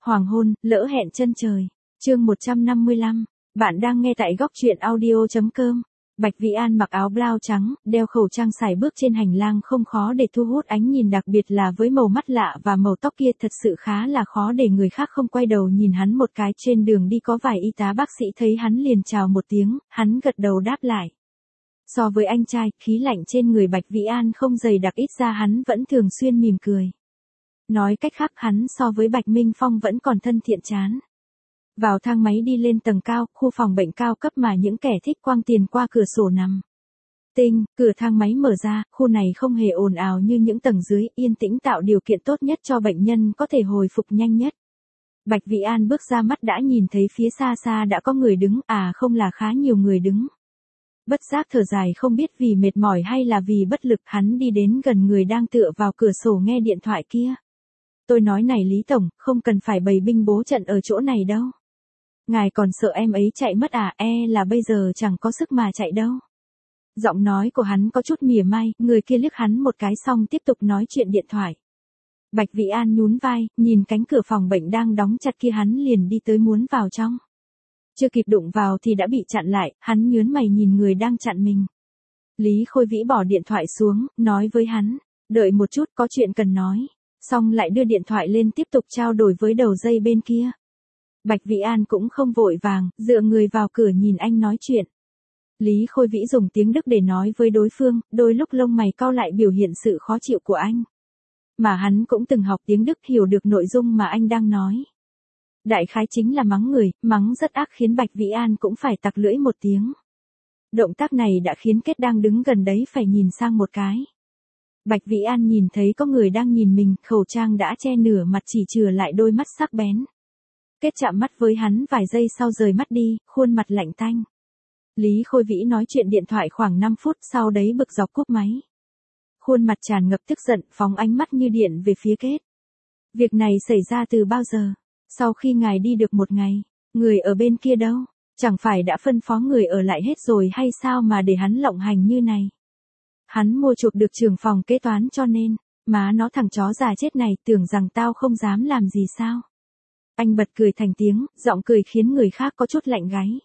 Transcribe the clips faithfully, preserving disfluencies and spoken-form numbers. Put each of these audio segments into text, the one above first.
Hoàng hôn, lỡ hẹn chân trời. Chương một trăm năm mươi lăm. Bạn đang nghe tại góc truyện audio chấm com. Bạch Vĩ An mặc áo blau trắng, đeo khẩu trang sải bước trên hành lang không khó để thu hút ánh nhìn, đặc biệt là với màu mắt lạ và màu tóc kia thật sự khá là khó để người khác không quay đầu nhìn hắn một cái. Trên đường đi có vài y tá bác sĩ thấy hắn liền chào một tiếng, hắn gật đầu đáp lại. So với anh trai, khí lạnh trên người Bạch Vĩ An không dày đặc, ít ra hắn vẫn thường xuyên mỉm cười. Nói cách khác, hắn so với Bạch Minh Phong vẫn còn thân thiện chán. Vào thang máy đi lên tầng cao, khu phòng bệnh cao cấp mà những kẻ thích quăng tiền qua cửa sổ nằm. Tinh, cửa thang máy mở ra, khu này không hề ồn ào như những tầng dưới, yên tĩnh tạo điều kiện tốt nhất cho bệnh nhân có thể hồi phục nhanh nhất. Bạch Vĩ An bước ra, mắt đã nhìn thấy phía xa xa đã có người đứng, à không là khá nhiều người đứng. Bất giác thở dài, không biết vì mệt mỏi hay là vì bất lực, hắn đi đến gần người đang tựa vào cửa sổ nghe điện thoại kia. Tôi nói này Lý Tổng, không cần phải bày binh bố trận ở chỗ này đâu. Ngài còn sợ em ấy chạy mất à, e là bây giờ chẳng có sức mà chạy đâu. Giọng nói của hắn có chút mỉa mai, người kia liếc hắn một cái xong tiếp tục nói chuyện điện thoại. Bạch Vĩ An nhún vai, nhìn cánh cửa phòng bệnh đang đóng chặt kia, hắn liền đi tới muốn vào trong. Chưa kịp đụng vào thì đã bị chặn lại, hắn nhướng mày nhìn người đang chặn mình. Lý Khôi Vĩ bỏ điện thoại xuống, nói với hắn, đợi một chút, có chuyện cần nói. Xong lại đưa điện thoại lên tiếp tục trao đổi với đầu dây bên kia. Bạch Vĩ An cũng không vội vàng, dựa người vào cửa nhìn anh nói chuyện. Lý Khôi Vĩ dùng tiếng Đức để nói với đối phương, đôi lúc lông mày cau lại biểu hiện sự khó chịu của anh. Mà hắn cũng từng học tiếng Đức, hiểu được nội dung mà anh đang nói. Đại khái chính là mắng người, mắng rất ác khiến Bạch Vĩ An cũng phải tặc lưỡi một tiếng. Động tác này đã khiến Kết đang đứng gần đấy phải nhìn sang một cái. Bạch Vĩ An nhìn thấy có người đang nhìn mình, khẩu trang đã che nửa mặt, chỉ chừa lại đôi mắt sắc bén. Kết chạm mắt với hắn vài giây sau rời mắt đi, khuôn mặt lạnh tanh. Lý Khôi Vĩ nói chuyện điện thoại khoảng năm phút, sau đấy bực dọc cúp máy. Khuôn mặt tràn ngập tức giận, phóng ánh mắt như điện về phía Kết. Việc này xảy ra từ bao giờ? Sau khi ngài đi được một ngày, người ở bên kia đâu? Chẳng phải đã phân phó người ở lại hết rồi hay sao mà để hắn lộng hành như này? Hắn mua chuộc được trưởng phòng kế toán cho nên, má nó thằng chó già chết này, tưởng rằng tao không dám làm gì sao? Anh bật cười thành tiếng, giọng cười khiến người khác có chút lạnh gáy.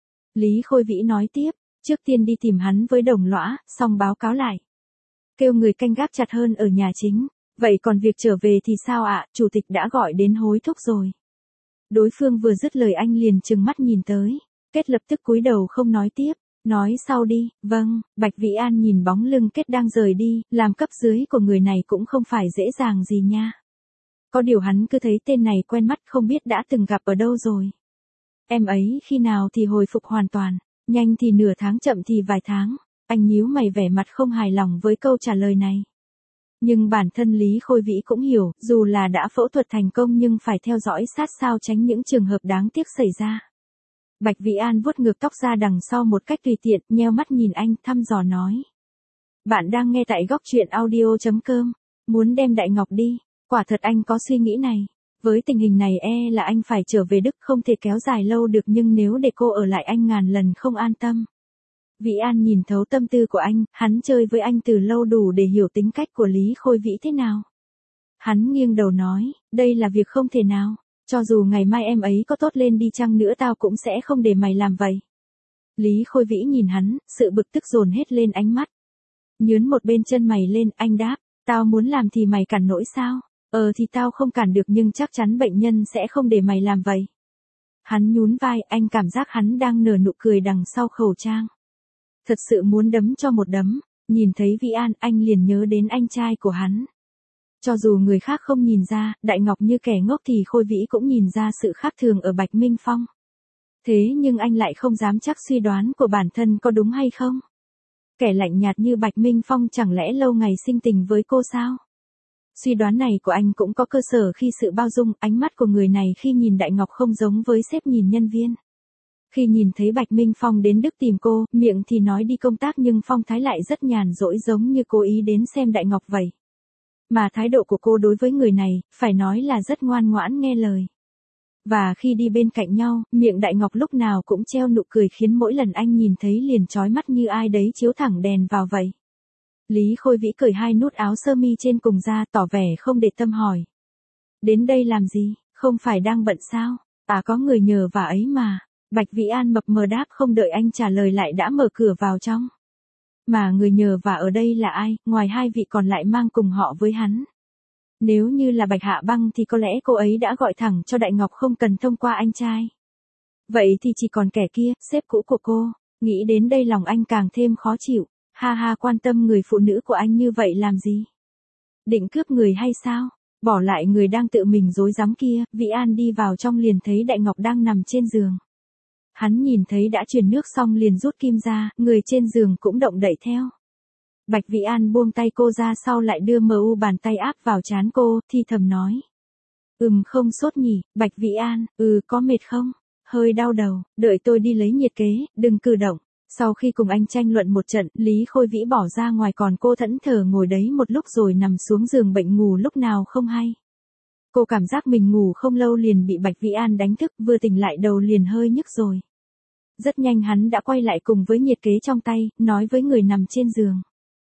Lý Khôi Vĩ nói tiếp, trước tiên đi tìm hắn với đồng lõa, xong báo cáo lại. Kêu người canh gác chặt hơn ở nhà chính. Vậy còn việc trở về thì sao ạ, chủ tịch đã gọi đến hối thúc rồi. Đối phương vừa dứt lời anh liền trừng mắt nhìn tới. Kết lập tức cúi đầu không nói tiếp. Nói sau đi, vâng. Bạch Vĩ An nhìn bóng lưng Kết đang rời đi, làm cấp dưới của người này cũng không phải dễ dàng gì nha. Có điều hắn cứ thấy tên này quen mắt, không biết đã từng gặp ở đâu rồi. Em ấy khi nào thì hồi phục hoàn toàn, nhanh thì nửa tháng, chậm thì vài tháng. Anh nhíu mày vẻ mặt không hài lòng với câu trả lời này. Nhưng bản thân Lý Khôi Vĩ cũng hiểu, dù là đã phẫu thuật thành công nhưng phải theo dõi sát sao tránh những trường hợp đáng tiếc xảy ra. Bạch Vĩ An vuốt ngược tóc ra đằng sau một cách tùy tiện, nheo mắt nhìn anh, thăm dò nói. Bạn đang nghe tại góc truyện audio chấm com, muốn đem Đại Ngọc đi, quả thật anh có suy nghĩ này. Với tình hình này e là anh phải trở về Đức, không thể kéo dài lâu được, nhưng nếu để cô ở lại anh ngàn lần không an tâm. Vĩ An nhìn thấu tâm tư của anh, hắn chơi với anh từ lâu đủ để hiểu tính cách của Lý Khôi Vĩ thế nào. Hắn nghiêng đầu nói, đây là việc không thể nào, cho dù ngày mai em ấy có tốt lên đi chăng nữa tao cũng sẽ không để mày làm vậy. Lý Khôi Vĩ nhìn hắn, sự bực tức dồn hết lên ánh mắt. Nhướn một bên chân mày lên, anh đáp, tao muốn làm thì mày cản nổi sao? Ờ thì tao không cản được, nhưng chắc chắn bệnh nhân sẽ không để mày làm vậy. Hắn nhún vai, anh cảm giác hắn đang nở nụ cười đằng sau khẩu trang. Thật sự muốn đấm cho một đấm, nhìn thấy Vĩ An anh liền nhớ đến anh trai của hắn. Cho dù người khác không nhìn ra, Đại Ngọc như kẻ ngốc thì Khôi Vĩ cũng nhìn ra sự khác thường ở Bạch Minh Phong. Thế nhưng anh lại không dám chắc suy đoán của bản thân có đúng hay không. Kẻ lạnh nhạt như Bạch Minh Phong chẳng lẽ lâu ngày sinh tình với cô sao? Suy đoán này của anh cũng có cơ sở khi sự bao dung, ánh mắt của người này khi nhìn Đại Ngọc không giống với sếp nhìn nhân viên. Khi nhìn thấy Bạch Minh Phong đến Đức tìm cô, miệng thì nói đi công tác nhưng phong thái lại rất nhàn rỗi, giống như cố ý đến xem Đại Ngọc vậy. Mà thái độ của cô đối với người này, phải nói là rất ngoan ngoãn nghe lời. Và khi đi bên cạnh nhau, miệng Đại Ngọc lúc nào cũng treo nụ cười khiến mỗi lần anh nhìn thấy liền chói mắt như ai đấy chiếu thẳng đèn vào vậy. Lý Khôi Vĩ cởi hai nút áo sơ mi trên cùng ra, tỏ vẻ không để tâm hỏi. Đến đây làm gì? Không phải đang bận sao? À có người nhờ vả ấy mà. Bạch Vĩ An mập mờ đáp không đợi anh trả lời lại đã mở cửa vào trong. Mà người nhờ vả ở đây là ai, ngoài hai vị còn lại mang cùng họ với hắn. Nếu như là Bạch Hạ Băng thì có lẽ cô ấy đã gọi thẳng cho Đại Ngọc không cần thông qua anh trai. Vậy thì chỉ còn kẻ kia, sếp cũ của cô. Nghĩ đến đây lòng anh càng thêm khó chịu. Ha ha, quan tâm người phụ nữ của anh như vậy làm gì? Định cướp người hay sao? Bỏ lại người đang tự mình dối rắm kia, Vĩ An đi vào trong liền thấy Đại Ngọc đang nằm trên giường. Hắn nhìn thấy đã truyền nước xong liền rút kim ra, người trên giường cũng động đậy theo. Bạch Vĩ An buông tay cô ra sau lại đưa mờ u bàn tay áp vào trán cô, thì thầm nói. Ừm không sốt nhỉ, Bạch Vĩ An, ừ có mệt không? Hơi đau đầu, đợi tôi đi lấy nhiệt kế, đừng cử động. Sau khi cùng anh tranh luận một trận, Lý Khôi Vĩ bỏ ra ngoài còn cô thẫn thờ ngồi đấy một lúc rồi nằm xuống giường bệnh ngủ lúc nào không hay. Cô cảm giác mình ngủ không lâu liền bị Bạch Vĩ An đánh thức, vừa tỉnh lại đầu liền hơi nhức rồi. Rất nhanh hắn đã quay lại cùng với nhiệt kế trong tay, nói với người nằm trên giường.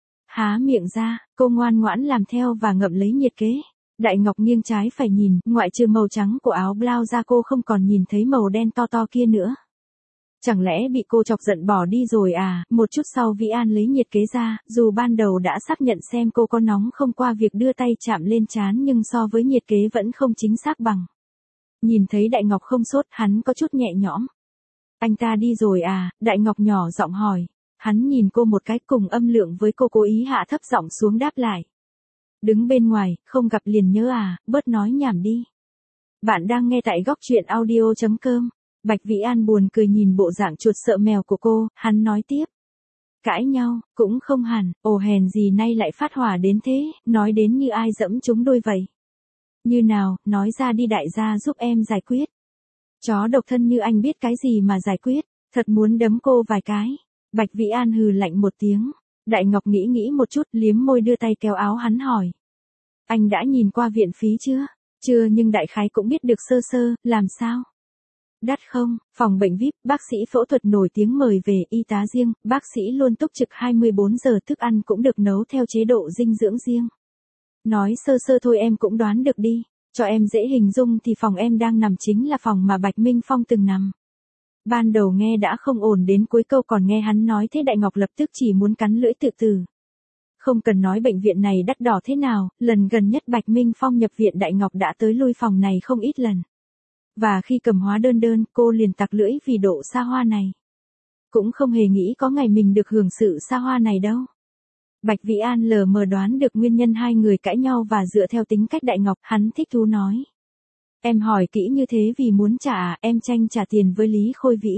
Há miệng ra, cô ngoan ngoãn làm theo và ngậm lấy nhiệt kế. Đại Ngọc nghiêng trái phải nhìn, ngoại trừ màu trắng của áo blau ra cô không còn nhìn thấy màu đen to to kia nữa. Chẳng lẽ bị cô chọc giận bỏ đi rồi à? Một chút sau Vĩ An lấy nhiệt kế ra, dù ban đầu đã xác nhận xem cô có nóng không qua việc đưa tay chạm lên trán nhưng so với nhiệt kế vẫn không chính xác bằng. Nhìn thấy Đại Ngọc không sốt, hắn có chút nhẹ nhõm. Anh ta đi rồi à? Đại Ngọc nhỏ giọng hỏi. Hắn nhìn cô một cái cùng âm lượng với cô cố ý hạ thấp giọng xuống đáp lại. Đứng bên ngoài, không gặp liền nhớ à, bớt nói nhảm đi. Bạn đang nghe tại góc truyện audio chấm com. Bạch Vĩ An buồn cười nhìn bộ dạng chuột sợ mèo của cô, hắn nói tiếp. Cãi nhau, cũng không hẳn, ồ hèn gì nay lại phát hỏa đến thế, nói đến như ai dẫm chúng đôi vậy. Như nào, nói ra đi đại gia giúp em giải quyết. Chó độc thân như anh biết cái gì mà giải quyết, thật muốn đấm cô vài cái. Bạch Vĩ An hừ lạnh một tiếng. Đại Ngọc nghĩ nghĩ một chút, liếm môi đưa tay kéo áo hắn hỏi. Anh đã nhìn qua viện phí chưa? Chưa nhưng đại khái cũng biết được sơ sơ, làm sao? Đắt không? Phòng bệnh vi ai pi, bác sĩ phẫu thuật nổi tiếng mời về, y tá riêng, bác sĩ luôn túc trực hai mươi bốn giờ, thức ăn cũng được nấu theo chế độ dinh dưỡng riêng. Nói sơ sơ thôi em cũng đoán được đi, cho em dễ hình dung thì phòng em đang nằm chính là phòng mà Bạch Minh Phong từng nằm. Ban đầu nghe đã không ổn đến cuối câu còn nghe hắn nói thế Đại Ngọc lập tức chỉ muốn cắn lưỡi tự tử. Không cần nói bệnh viện này đắt đỏ thế nào, lần gần nhất Bạch Minh Phong nhập viện Đại Ngọc đã tới lui phòng này không ít lần. Và khi cầm hóa đơn đơn, cô liền tặc lưỡi vì độ xa hoa này. Cũng không hề nghĩ có ngày mình được hưởng sự xa hoa này đâu. Bạch Vĩ An lờ mờ đoán được nguyên nhân hai người cãi nhau và dựa theo tính cách Đại Ngọc, hắn thích thú nói. Em hỏi kỹ như thế vì muốn trả à, em tranh trả tiền với Lý Khôi Vĩ.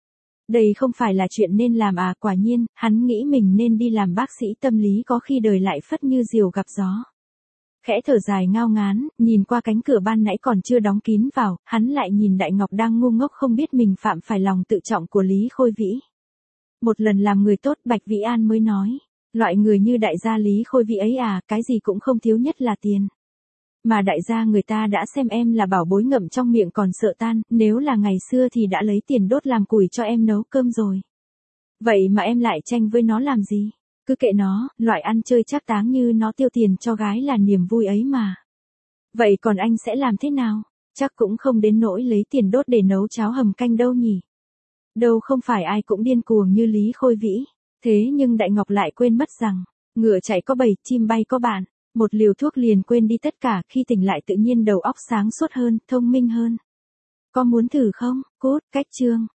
Đây không phải là chuyện nên làm à, quả nhiên, hắn nghĩ mình nên đi làm bác sĩ tâm lý có khi đời lại phất như diều gặp gió. Khẽ thở dài ngao ngán, nhìn qua cánh cửa ban nãy còn chưa đóng kín vào, hắn lại nhìn Đại Ngọc đang ngu ngốc không biết mình phạm phải lòng tự trọng của Lý Khôi Vĩ. Một lần làm người tốt Bạch Vĩ An mới nói, loại người như đại gia Lý Khôi Vĩ ấy à, cái gì cũng không thiếu nhất là tiền. Mà đại gia người ta đã xem em là bảo bối ngậm trong miệng còn sợ tan, nếu là ngày xưa thì đã lấy tiền đốt làm củi cho em nấu cơm rồi. Vậy mà em lại tranh với nó làm gì? Cứ kệ nó, loại ăn chơi trác táng như nó tiêu tiền cho gái là niềm vui ấy mà. Vậy còn anh sẽ làm thế nào? Chắc cũng không đến nỗi lấy tiền đốt để nấu cháo hầm canh đâu nhỉ? Đâu không phải ai cũng điên cuồng như Lý Khôi Vĩ. Thế nhưng Đại Ngọc lại quên mất rằng, ngựa chạy có bầy, chim bay có bạn. Một liều thuốc liền quên đi tất cả, khi tỉnh lại tự nhiên đầu óc sáng suốt hơn, thông minh hơn. Có muốn thử không? Cốt, cách chương.